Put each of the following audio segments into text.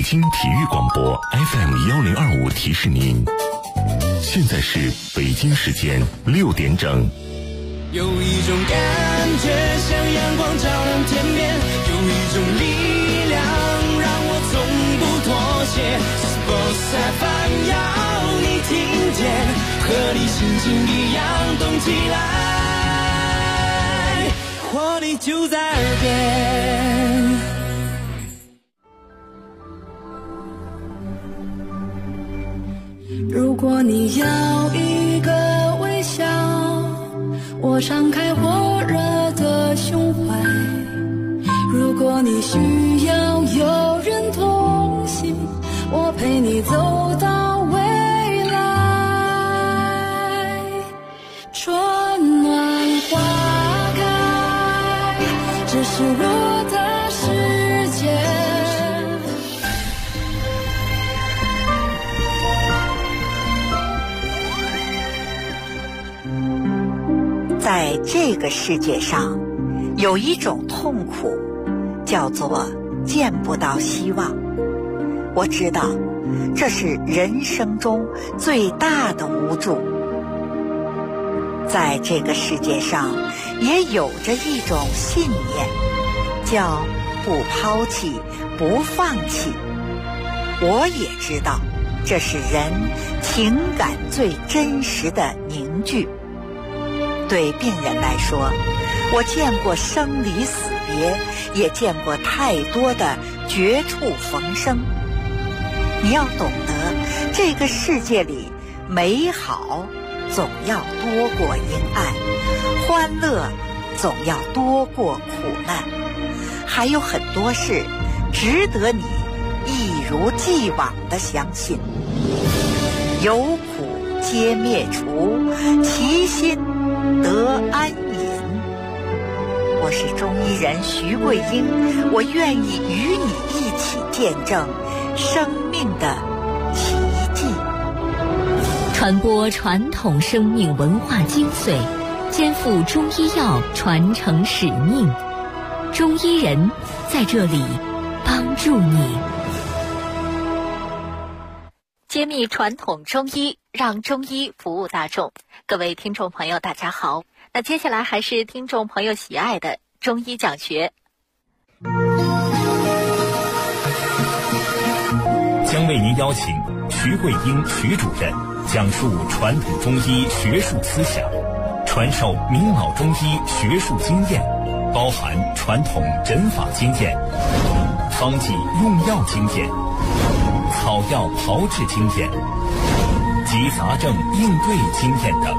京体育广播 FM1025提示您，现在是北京时间6点整。 有一种感觉像阳光照亮天边，有一种力量让我从不妥协。Sports FM 要你听见，和你心情一样动起来，活力就在耳边。 如果你要一个微笑，我敞开火热的胸怀。如果你需要有人同行，我陪你走到未来。春暖花开，这是我的世界。 在这个世界上，有一种痛苦，叫做见不到希望。我知道，这是人生中最大的无助。在这个世界上，也有着一种信念，叫不抛弃，不放弃。我也知道，这是人情感最真实的凝聚。对病人来说，我见过生离死别，也见过太多的绝处逢生。你要懂得，这个世界里美好总要多过阴暗，欢乐总要多过苦难，还有很多事值得你一如既往地相信。有苦皆灭除，其心得安隐。我是中医人徐桂英，我愿意与你一起见证生命的奇迹， 传播传统生命文化精髓，肩负中医药传承使命。中医人在这里帮助你，揭秘传统中医，让中医服务大众。各位听众朋友大家好，那接下来还是听众朋友喜爱的中医讲学。 将为您邀请徐桂英徐主任讲述传统中医学术思想，传授明老中医学术经验，包含传统诊法经验、方剂用药经验、草药炮制经验及杂症应对经验等。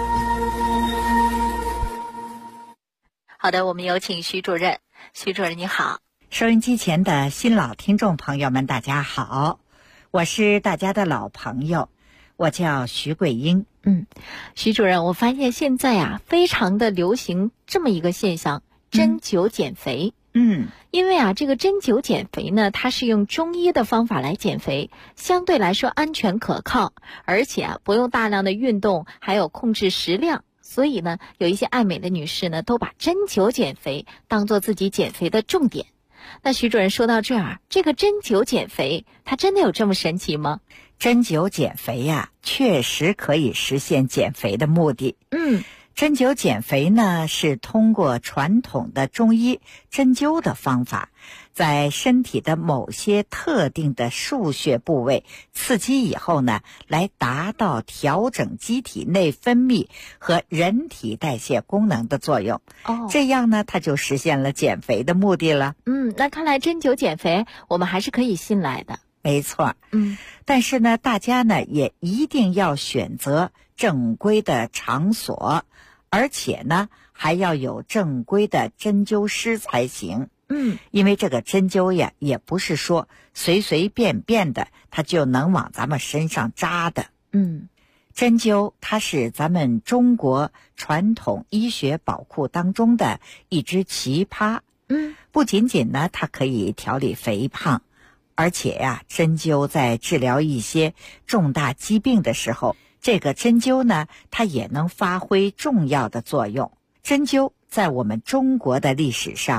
好的，我们有请徐主任。徐主任你好。 收音机前的新老听众朋友们大家好，我是大家的老朋友，我叫徐桂英。 徐主任，我发现现在非常的流行这么一个现象，针灸减肥。因为这个针灸减肥呢，它是用中医的方法来减肥，相对来说安全可靠，而且不用大量的运动，还有控制食量。所以呢，有一些爱美的女士呢，都把针灸减肥当做自己减肥的重点。那徐主任说到这儿，这个针灸减肥，它真的有这么神奇吗？ 针灸减肥确实可以实现减肥的目的。针灸减肥呢，是通过传统的中医针灸的方法，在身体的某些特定的腧穴部位刺激以后呢，来达到调整机体内分泌和人体代谢功能的作用。这样呢，它就实现了减肥的目的了。 那看来针灸减肥我们还是可以信赖的。 没错。但是呢，大家呢也一定要选择正规的场所，而且呢还要有正规的针灸师才行。因为这个针灸也不是说随随便便的它就能往咱们身上扎的。针灸它是咱们中国传统医学宝库当中的一只奇葩。不仅仅呢它可以调理肥胖，而且针灸在治疗一些重大疾病的时候，这个针灸呢它也能发挥重要的作用。针灸在我们中国的历史上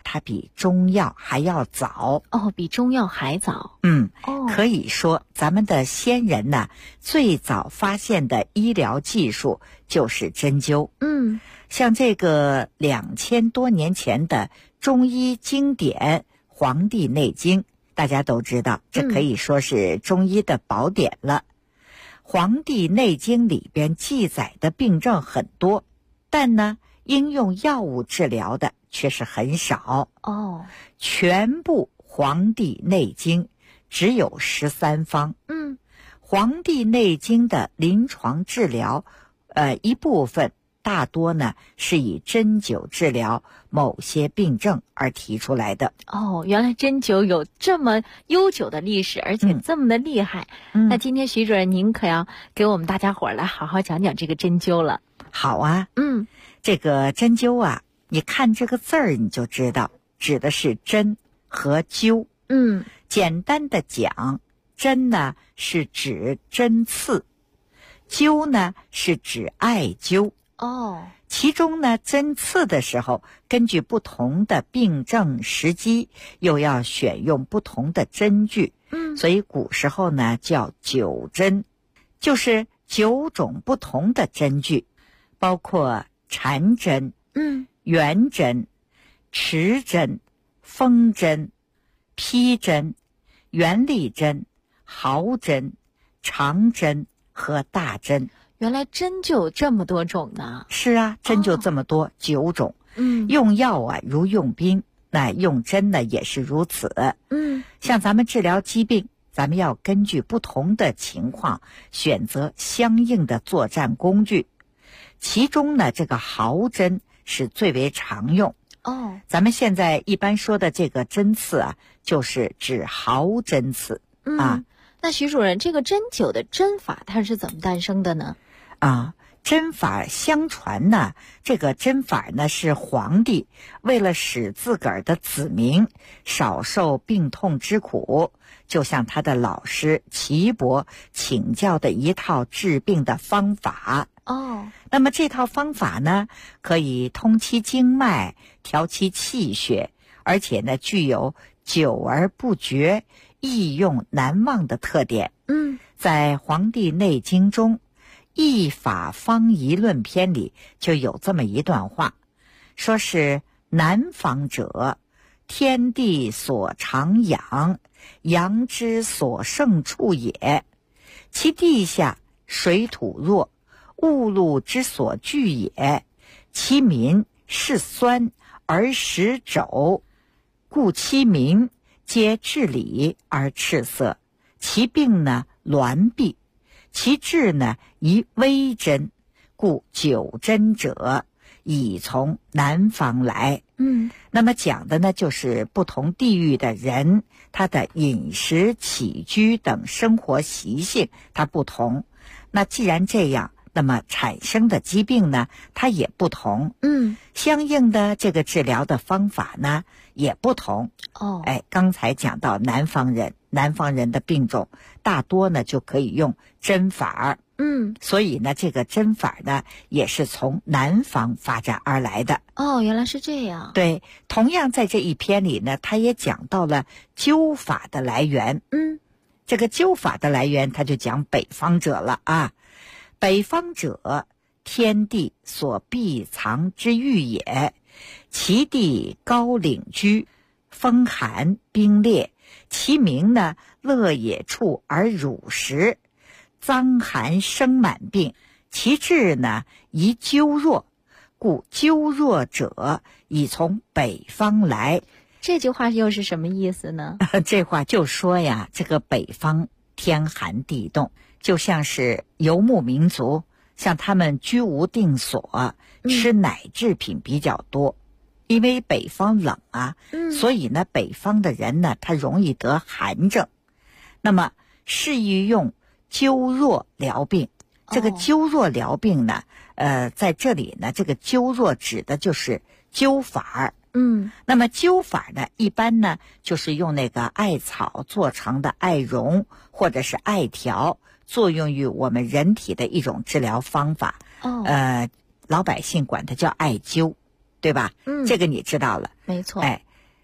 它比中药还要早。 比中药还早。 可以说咱们的先人呢，最早发现的医疗技术就是针灸。像这个2000多年前的中医经典《黄帝内经》，大家都知道，这可以说是中医的宝典了。黄帝内经里边记载的病症很多，但呢，应用药物治疗的却是很少。全部黄帝内经只有13方。黄帝内经的临床治疗，一部分大多呢是以针灸治疗某些病症而提出来的。 原来针灸有这么悠久的历史，而且这么的厉害。那今天徐主任您可要给我们大家伙来好好讲讲这个针灸了。 好啊。这个针灸啊，你看这个字儿你就知道，指的是针和灸。简单的讲，针呢是指针刺，灸呢是指艾灸。其中呢，针刺的时候，根据不同的病症时机，又要选用不同的针具。所以古时候呢叫9针，就是9种不同的针具，包括缠针、圆针、持针、风针、披针、圆力针、毫针、长针和大针。 原来针就有这么多种呢？ 是啊，针就这么多，9种。用药啊如用兵，那用针呢也是如此。像咱们治疗疾病，咱们要根据不同的情况选择相应的作战工具。其中呢，这个毫针是最为常用。咱们现在一般说的这个针刺啊，就是指毫针刺。 那徐主任，这个针灸的针法它是怎么诞生的呢？ 针法相传呢，这个针法呢是皇帝为了使自个儿的子民少受病痛之苦，就向他的老师岐伯请教的一套治病的方法。那么这套方法呢，可以通其经脉，调其气血，而且呢具有久而不绝、易用难忘的特点。在《黄帝内经》中，《易法方仪论篇》里就有这么一段话，说是南方者，天地所常养，阳之所盛处也。其地下水土弱，物露之所聚也。其民是酸而食肘，故其民皆治理而赤色。其病呢挛痹，其治呢宜微针，故9针者已从南方来。那么讲的呢就是不同地域的人，他的饮食起居等生活习性它不同，那既然这样，那么产生的疾病呢它也不同。相应的这个治疗的方法呢也不同。刚才讲到南方人的病种大多呢就可以用针法。所以呢这个针法呢也是从南方发展而来的。 原来是这样。 对，同样在这一篇里呢，他也讲到了灸法的来源。这个灸法的来源他就讲北方者了啊。北方者，天地所必藏之域也，其地高岭居，风寒冰冽，其名呢乐也处而乳食，脏寒生满病，其治呢宜灸弱，故灸弱者已从北方来。 这句话又是什么意思呢？ 这话就说呀，这个北方天寒地冻，就像是游牧民族，像他们居无定所，吃奶制品比较多。因为北方冷啊，所以呢北方的人呢他容易得寒症，那么适宜用灸弱疗病。这个灸弱疗病呢在这里呢，这个灸弱指的就是灸法。那么灸法呢一般呢就是用那个艾草做成的艾绒或者是艾条，作用于我们人体的一种治疗方法。老百姓管它叫艾灸，对吧？这个你知道了。 没错。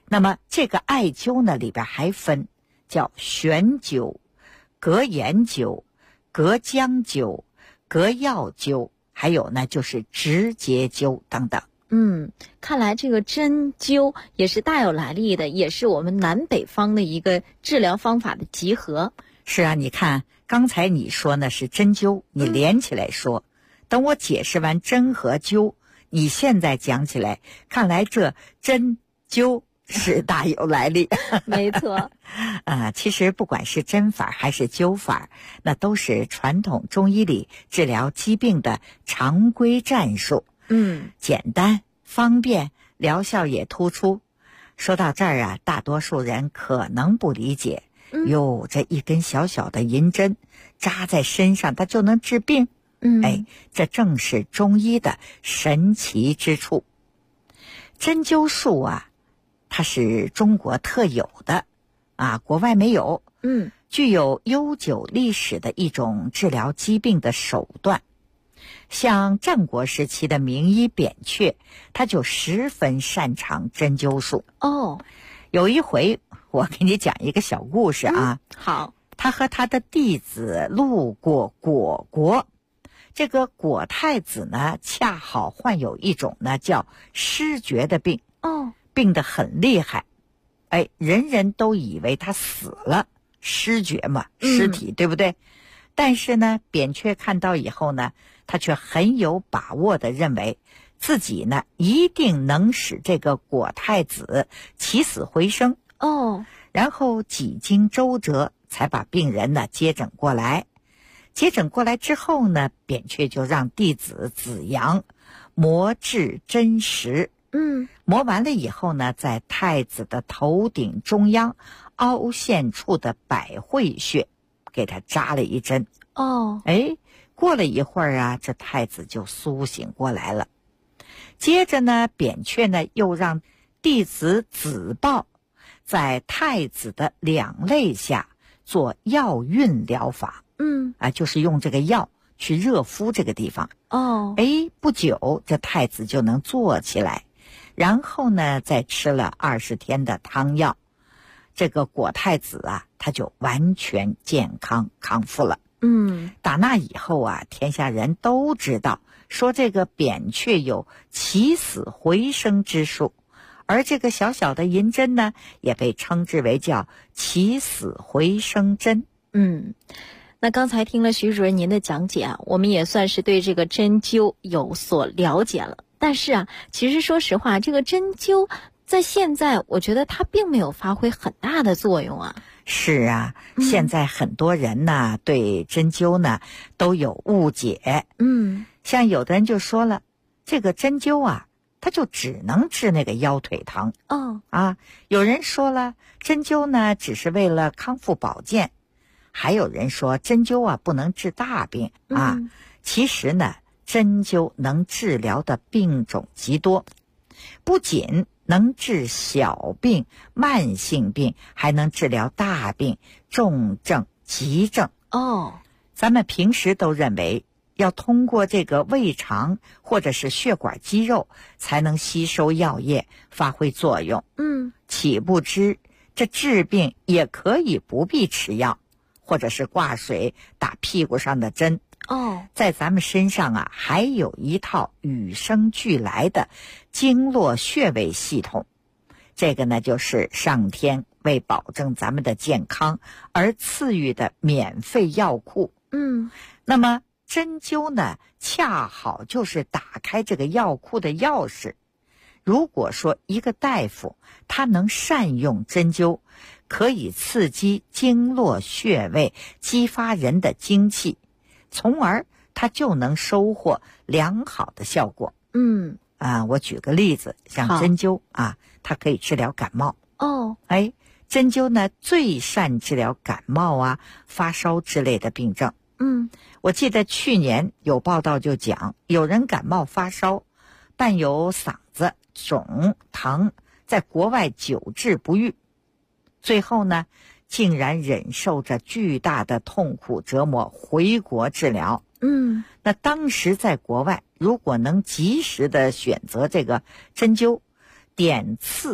那么这个艾灸呢，里边还分叫悬灸、隔盐灸、隔姜灸、隔药灸，还有呢就是直接灸等等。 看来这个针灸也是大有来历的，也是我们南北方的一个治疗方法的集合。 是啊，你看刚才你说呢是针灸，你连起来说，等我解释完针和灸，你现在讲起来，看来这针灸是大有来历。 没错。 其实不管是针法还是灸法，那都是传统中医里治疗疾病的常规战术。简单方便，疗效也突出。说到这儿啊，大多数人可能不理解，哟，这一根小小的银针扎在身上，它就能治病？这正是中医的神奇之处。针灸术啊，它是中国特有的国外没有。具有悠久历史的一种治疗疾病的手段。像战国时期的名医扁鹊，他就十分擅长针灸术。有一回我给你讲一个小故事啊。 好。 他和他的弟子路过虢国，这个虢太子呢，恰好患有一种呢叫失觉的病。病得很厉害，人人都以为他死了，失觉嘛，尸体，对不对？但是呢，扁鹊看到以后呢，他却很有把握地认为自己呢一定能使这个虢太子起死回生。然后几经周折，才把病人呢接诊过来。接诊过来之后呢，扁鹊就让弟子子阳磨制针石。磨完了以后呢，在太子的头顶中央凹陷处的百会穴给他扎了一针。过了一会儿啊，这太子就苏醒过来了。接着呢，扁鹊呢又让弟子子豹在太子的两肋下做药熨疗法。就是用这个药去热敷这个地方。不久这太子就能坐起来，然后呢再吃了20天的汤药，这个虢太子啊，他就完全健康康复了。打那以后啊，天下人都知道说这个扁鹊有起死回生之术，而这个小小的银针呢，也被称之为叫起死回生针。 那刚才听了徐主任您的讲解啊，我们也算是对这个针灸有所了解了。但是啊，其实说实话，这个针灸在现在我觉得它并没有发挥很大的作用啊。 是啊，现在很多人呢对针灸呢都有误解。像有的人就说了，这个针灸啊，它就只能治那个腰腿疼。有人说了，针灸呢只是为了康复保健。还有人说针灸啊不能治大病其实呢，针灸能治疗的病种极多，不仅能治小病、慢性病，还能治疗大病、重症、急症。咱们平时都认为要通过这个胃肠或者是血管肌肉才能吸收药液发挥作用。岂不知这治病也可以不必吃药，或者是挂水打屁股上的针。在咱们身上啊，还有一套与生俱来的经络穴位系统。这个呢，就是上天为保证咱们的健康而赐予的免费药库。那么针灸呢，恰好就是打开这个药库的钥匙。如果说一个大夫他能善用针灸，可以刺激经络穴位，激发人的精气，从而他就能收获良好的效果。我举个例子，像针灸它可以治疗感冒。针灸呢最善治疗感冒发烧之类的病症。我记得去年有报道就讲，有人感冒发烧，伴有嗓子肿疼，在国外久治不愈，最后呢竟然忍受着巨大的痛苦折磨回国治疗。那当时在国外，如果能及时的选择这个针灸，点刺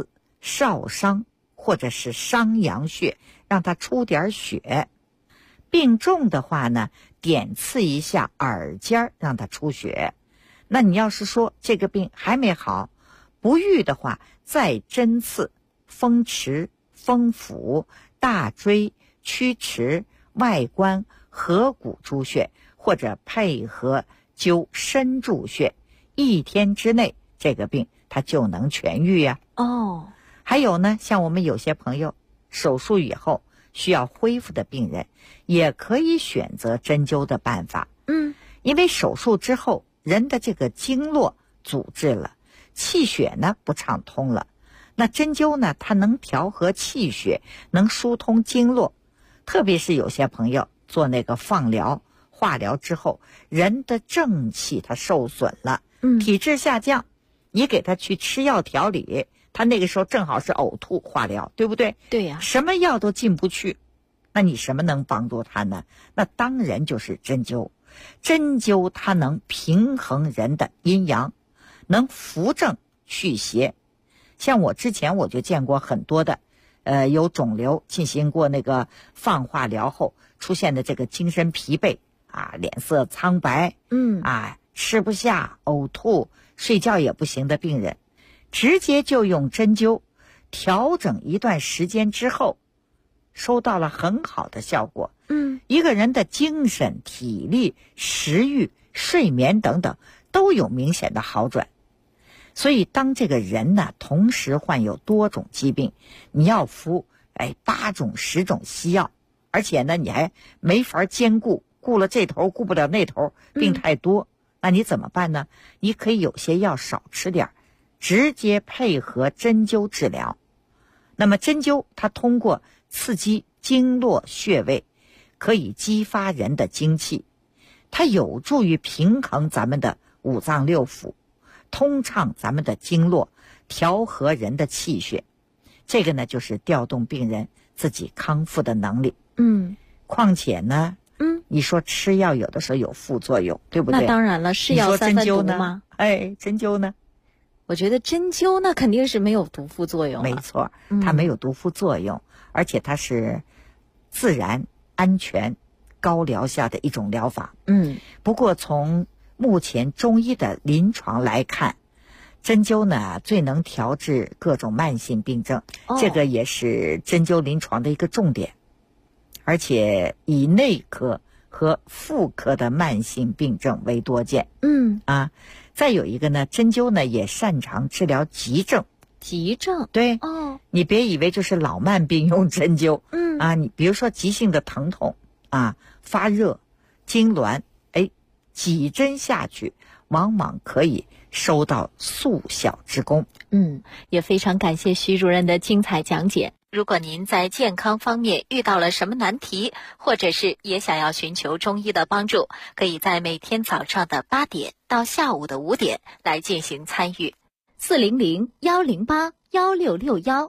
少商或者是商阳穴，让它出点血。病重的话呢，点刺一下耳尖，让它出血。那你要是说这个病还没好，不愈的话，再针刺风池、风府、大椎、曲池、外关、合谷诸穴，或者配合灸身柱穴，1天之内这个病它就能痊愈呀。还有呢，像我们有些朋友手术以后需要恢复的病人，也可以选择针灸的办法。因为手术之后人的这个经络阻滞了，气血呢不畅通了，那针灸呢它能调和气血，能疏通经络。特别是有些朋友做那个放疗化疗之后，人的正气它受损了，体质下降，你给他去吃药调理，他那个时候正好是呕吐化疗，对不对？ 对呀。 什么药都进不去，那你什么能帮助他呢？那当然就是针灸。针灸它能平衡人的阴阳，能扶正祛邪。像我之前我就见过很多的有肿瘤进行过那个放化疗后出现的这个精神疲惫啊，脸色苍白，吃不下、呕吐、睡觉也不行的病人，直接就用针灸调整一段时间之后，收到了很好的效果。一个人的精神、体力、食欲、睡眠等等都有明显的好转。所以当这个人呢同时患有多种疾病，你要服8种10种西药，而且呢你还没法兼顾，顾了这头顾不了那头，病太多，那你怎么办呢？你可以有些药少吃点，直接配合针灸治疗。那么针灸它通过刺激经络穴位，可以激发人的精气，它有助于平衡咱们的五脏六腑，通畅咱们的经络，调和人的气血。这个呢就是调动病人自己康复的能力。况且呢你说吃药有的时候有副作用，对不对？ 那当然了，是药三分毒吗？ 针灸呢？ 我觉得针灸那肯定是没有毒副作用。 没错，它没有毒副作用，而且它是自然、安全、高疗下的一种疗法。不过从目前中医的临床来看，针灸呢最能调治各种慢性病症，这个也是针灸临床的一个重点，而且以内科和妇科的慢性病症为多见。再有一个呢，针灸呢也擅长治疗急症。 急症？ 对。你别以为就是老慢病用针灸。你比如说急性的疼痛发热、痉挛，几针下去往往可以收到速效之功。 也非常感谢徐主任的精彩讲解。如果您在健康方面遇到了什么难题，或者是也想要寻求中医的帮助，可以在每天早上的8点到下午的5点来进行参与。400-108-1661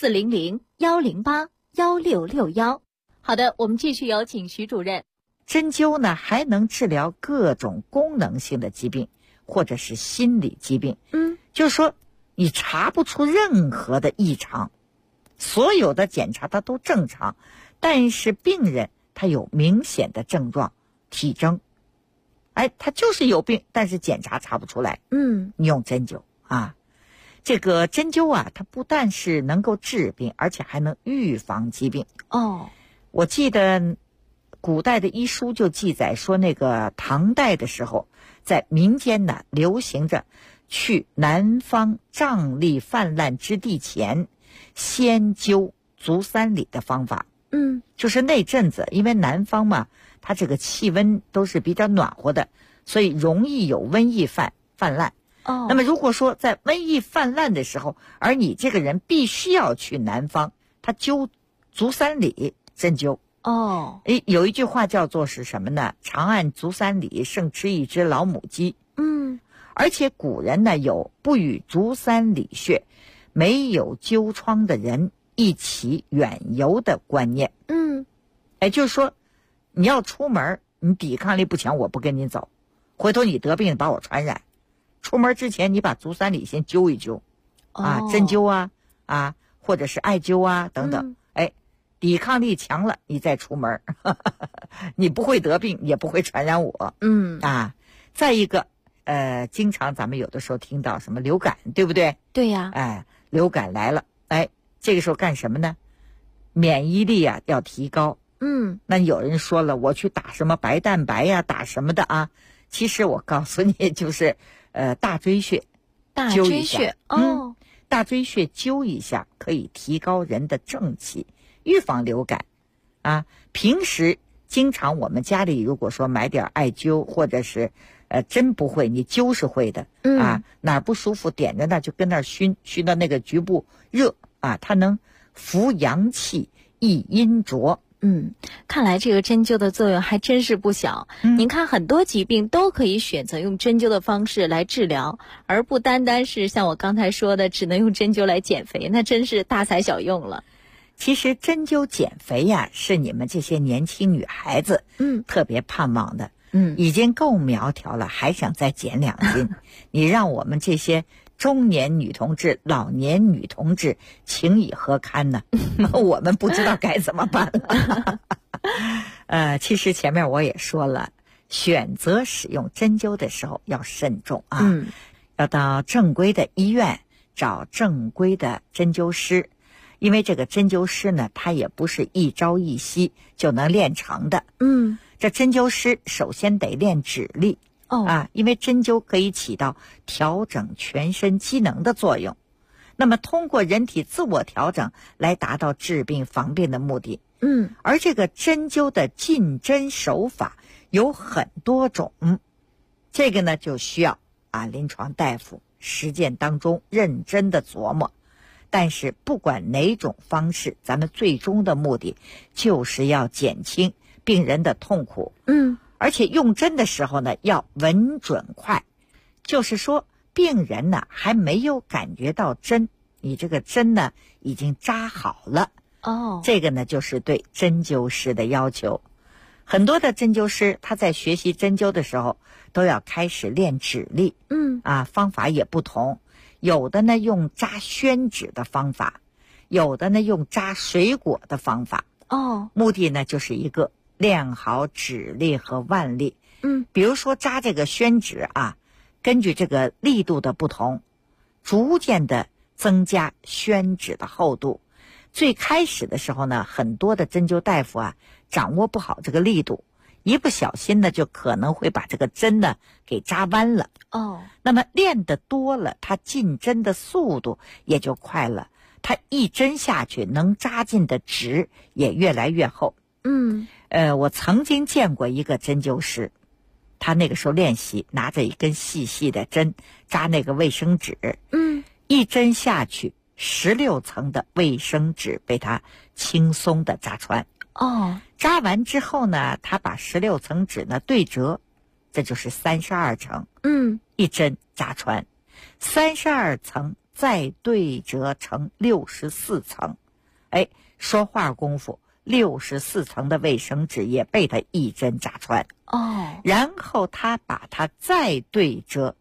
400-108-1661。好的，我们继续有请徐主任。 针灸呢还能治疗各种功能性的疾病，或者是心理疾病。就是说你查不出任何的异常，所有的检查它都正常，但是病人他有明显的症状体征，他就是有病，但是检查查不出来。你用针灸这个针灸它不但是能够治病，而且还能预防疾病。我记得古代的医书就记载说，那个唐代的时候，在民间呢流行着去南方瘴疠泛滥之地前先灸足三里的方法。就是那阵子因为南方嘛，它这个气温都是比较暖和的，所以容易有瘟疫泛滥。那么如果说在瘟疫泛滥的时候，而你这个人必须要去南方，他灸足三里针灸。有一句话叫做是什么呢？长按足三里，胜吃一只老母鸡。而且古人呢有不与足三里穴，没有灸疮的人一起远游的观念。就是说你要出门，你抵抗力不强，我不跟你走，回头你得病把我传染。出门之前你把足三里先灸一灸。针灸或者是艾灸啊等等，抵抗力强了，你再出门你不会得病，也不会传染我。再一个经常咱们有的时候听到什么流感，对不对？ 对呀。 流感来了，这个时候干什么呢？免疫力啊要提高。那有人说了，我去打什么白蛋白呀，打什么的啊？其实我告诉你，就是大椎穴， 大椎穴大椎穴灸一下，可以提高人的正气，预防流感啊。平时经常我们家里如果说买点艾灸，或者是针不会，你灸是会的哪儿不舒服点着那就跟那儿熏到那个局部热啊，它能扶阳气益阴浊。 看来这个针灸的作用还真是不小。您看很多疾病都可以选择用针灸的方式来治疗，而不单单是像我刚才说的只能用针灸来减肥，那真是大材小用了。 其实针灸减肥呀，是你们这些年轻女孩子特别盼望的。已经够苗条了，还想再减2斤你让我们这些中年女同志、老年女同志情以何堪呢？我们不知道该怎么办了。其实前面我也说了，选择使用针灸的时候要慎重啊。要到正规的医院找正规的针灸师，因为这个针灸师呢，他也不是一朝一夕就能练成的。这针灸师首先得练指力因为针灸可以起到调整全身机能的作用，那么通过人体自我调整来达到治病防病的目的。而这个针灸的进针手法有很多种，这个呢就需要临床大夫实践当中认真的琢磨。但是不管哪种方式，咱们最终的目的就是要减轻病人的痛苦。而且用针的时候呢要稳准快，就是说病人呢还没有感觉到针，你这个针呢已经扎好了。这个呢就是对针灸师的要求。很多的针灸师他在学习针灸的时候都要开始练指力。方法也不同，有的呢用扎宣指的方法，有的呢用扎水果的方法。目的呢就是一个练好指力和腕力。比如说扎这个宣指根据这个力度的不同，逐渐的增加宣指的厚度。最开始的时候呢，很多的针灸大夫掌握不好这个力度，一不小心呢就可能会把这个针呢给扎弯了。那么练得多了，它进针的速度也就快了，它一针下去能扎进的指也越来越厚。我曾经见过一个针灸师，他那个时候练习拿着一根细细的针扎那个卫生纸。一针下去16层的卫生纸被他轻松的扎穿。扎完之后呢，他把16层纸呢对折，这就是32层。一针扎穿32层，再对折成64层。说话功夫64层的卫生纸也被他一针扎穿。然后他把它再对折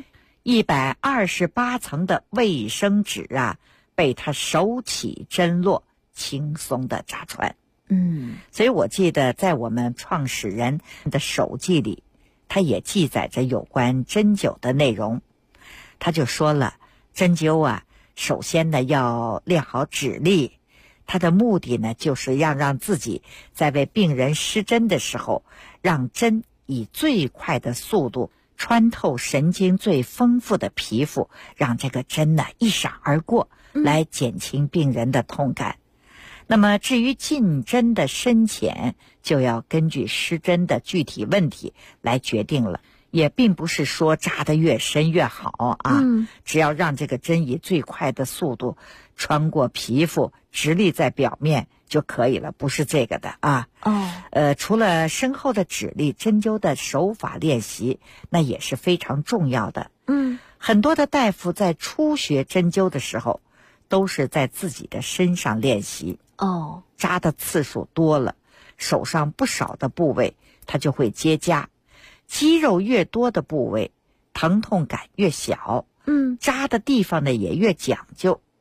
，128层的卫生纸被他手起针落，轻松的扎穿。所以我记得在我们创始人的手记里，他也记载着有关针灸的内容。他就说了，针灸首先呢要练好指力，它的目的呢就是要让自己在为病人施针的时候，让针以最快的速度穿透神经最丰富的皮肤，让这个针呢一闪而过，来减轻病人的痛感。那么至于进针的深浅，就要根据施针的具体问题来决定了。也并不是说扎得越深越好只要让这个针以最快的速度穿过皮肤，直立在表面就可以了，不是这个的除了深厚的指力，针灸的手法练习那也是非常重要的。很多的大夫在初学针灸的时候都是在自己的身上练习。扎的次数多了，手上不少的部位它就会结痂，肌肉越多的部位疼痛感越小，扎的地方呢也越讲究。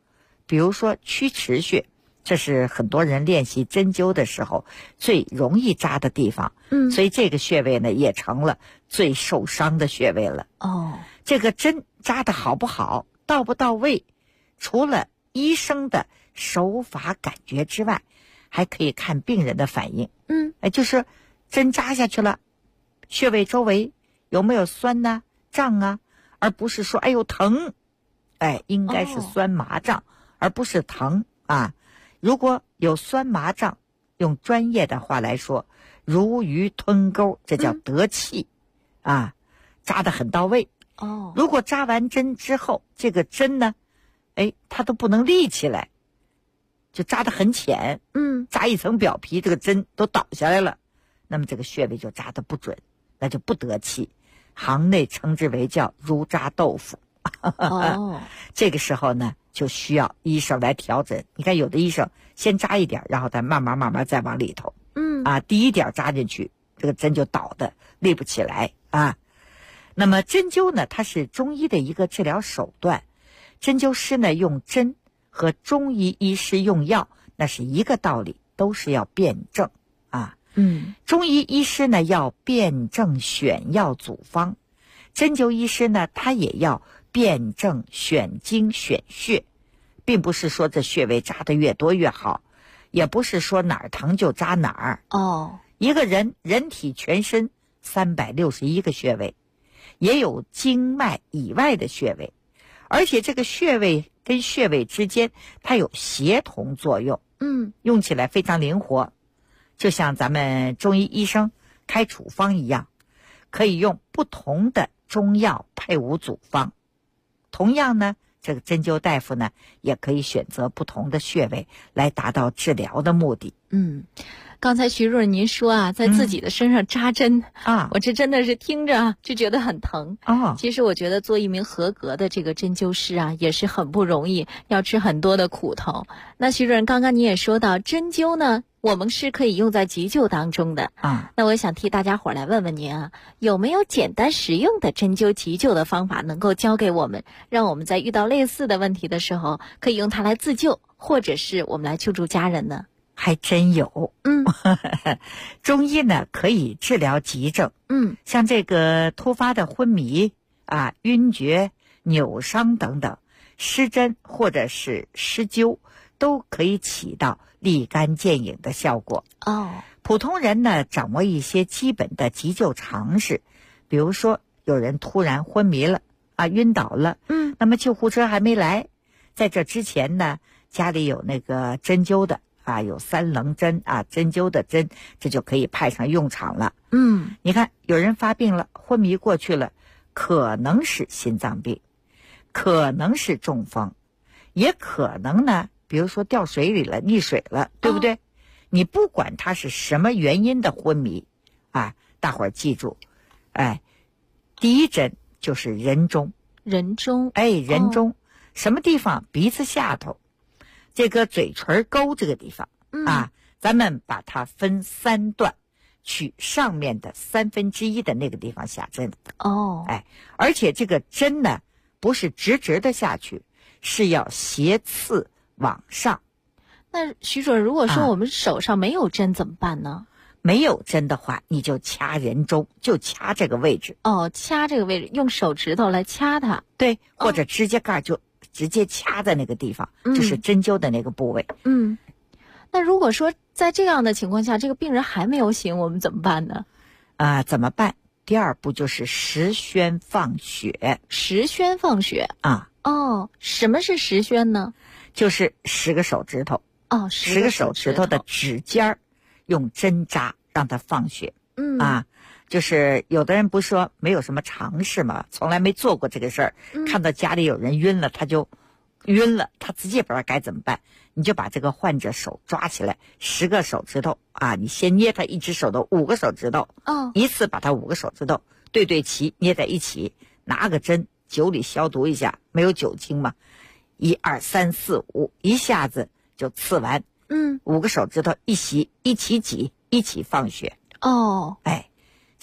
比如说曲池穴，这是很多人练习针灸的时候最容易扎的地方。所以这个穴位呢也成了最受伤的穴位了。这个针扎的好不好，到不到位，除了医生的手法感觉之外，还可以看病人的反应。就是针扎下去了，穴位周围有没有酸啊、胀啊，而不是说哎呦疼，应该是酸麻胀，而不是疼啊。如果有酸麻胀，用专业的话来说，如鱼吞钩，这叫得气啊，扎得很到位。如果扎完针之后，这个针呢，它都不能立起来，就扎得很浅，扎一层表皮，这个针都倒下来了，那么这个穴位就扎得不准，那就不得气，行内称之为叫如扎豆腐。这个时候呢，就需要医生来调整。你看有的医生先扎一点，然后再慢慢再往里头，第一点扎进去，这个针就倒的立不起来啊。那么针灸呢，它是中医的一个治疗手段，针灸师呢用针和中医医师用药那是一个道理，都是要辩证啊。中医医师呢要辩证选药组方，针灸医师呢他也要辩证选经选穴，并不是说这穴位扎得越多越好，也不是说哪儿疼就扎哪儿。一个人体全身361个穴位，也有经脉以外的穴位，而且这个穴位跟穴位之间它有协同作用，用起来非常灵活，就像咱们中医医生开处方一样，可以用不同的中药配伍组方。同样呢，这个针灸大夫呢也可以选择不同的穴位来达到治疗的目的。 刚才徐主任您说啊，在自己的身上扎针我这真的是听着就觉得很疼。其实我觉得做一名合格的这个针灸师啊，也是很不容易，要吃很多的苦头。那徐主任刚刚你也说到，针灸呢我们是可以用在急救当中的那我想替大家伙来问问您啊，有没有简单实用的针灸急救的方法能够教给我们，让我们在遇到类似的问题的时候可以用它来自救，或者是我们来救助家人呢？ 还真有。中医呢可以治疗急症，像这个突发的昏迷晕厥、扭伤等等，施针或者是施灸都可以起到立竿见影的效果。普通人呢掌握一些基本的急救常识，比如说有人突然昏迷了晕倒了，那么救护车还没来，在这之前呢，家里有那个针灸的有3棱针针灸的针，这就可以派上用场了。你看有人发病了，昏迷过去了，可能是心脏病，可能是中风，也可能呢比如说掉水里了，溺水了，对不对？你不管他是什么原因的昏迷大伙儿记住，第一针就是人中。人中什么地方？鼻子下头，这个嘴唇沟这个地方咱们把它分3段，取上面的1/3的那个地方下针。而且这个针呢不是直直的下去，是要斜刺往上。 那徐主任，如果说我们手上没有针怎么办呢？ 没有针的话，你就掐人中，就掐这个位置。 掐这个位置，用手指头来掐它。 对，或者指甲盖就直接掐在那个地方，就是针灸的那个部位。 那如果说在这样的情况下，这个病人还没有醒，我们怎么办呢？ 怎么办？第2步就是十宣放血。 十宣放血什么是十宣呢？ 就是10个手指头，10个手指头的指尖儿用针扎让它放血。就是有的人不是说没有什么常识嘛，从来没做过这个事儿，看到家里有人晕了，他就晕了，他自己也不知道该怎么办。你就把这个患者手抓起来，10个手指头你先捏他一只手的5个手指头，一次把他5个手指头对齐捏在一起，拿个针酒里消毒一下，没有酒精嘛，1、2、3、4、5，一下子就刺完。5个手指头一洗，一起挤，一起放血。